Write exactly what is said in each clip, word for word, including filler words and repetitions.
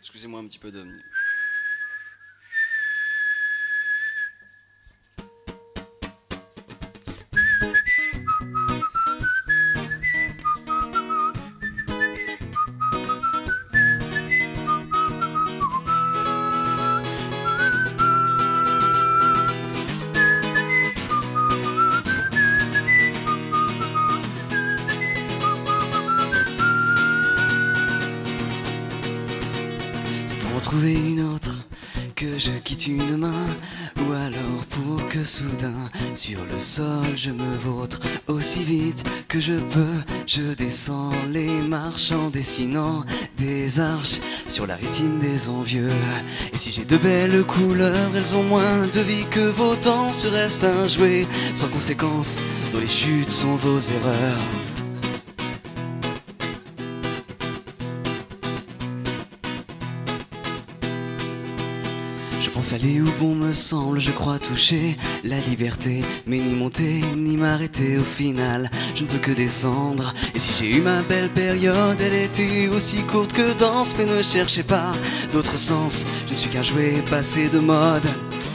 Excusez-moi un petit peu de... Pour en trouver une autre, que je quitte une main, ou alors pour que soudain, sur le sol je me vautre aussi vite que je peux. Je descends les marches en dessinant des arches sur la rétine des envieux. Et si j'ai de belles couleurs, elles ont moins de vie que vos temps. Ce reste un jouet sans conséquence, dont les chutes sont vos erreurs. Je pense aller où bon me semble, je crois toucher la liberté, mais ni monter ni m'arrêter au final, je ne peux que descendre. Et si j'ai eu ma belle période, elle était aussi courte que dense, mais ne cherchez pas d'autre sens, je ne suis qu'un jouet passé de mode.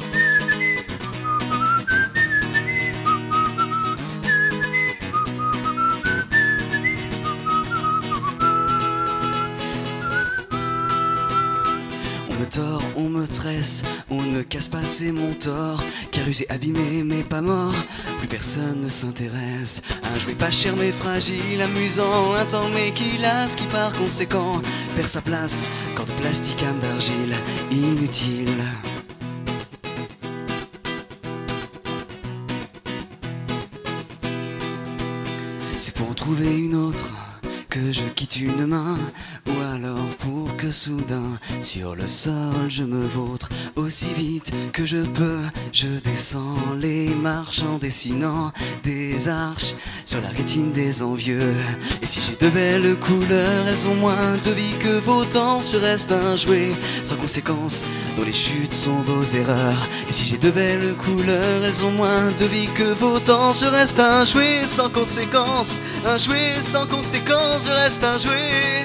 On me tord, on me tresse, on ne me casse pas, c'est mon tort. Car usé, abîmé, mais pas mort, plus personne ne s'intéresse. Un jouet pas cher mais fragile, amusant, un temps mais qui lasse, qui par conséquent perd sa place. Corps de plastique, âme d'argile, inutile. C'est pour en trouver une autre que je quitte une main, ou alors pour que soudain sur le sol je me vautre aussi vite que je peux. Je descends les marches en dessinant des arches sur la rétine des envieux. Et si j'ai de belles couleurs, elles ont moins de vie que vos temps. Je reste un jouet sans conséquence, dont les chutes sont vos erreurs. Et si j'ai de belles couleurs, elles ont moins de vie que vos temps. Je reste un jouet sans conséquence, un jouet sans conséquence. Je reste un jouet.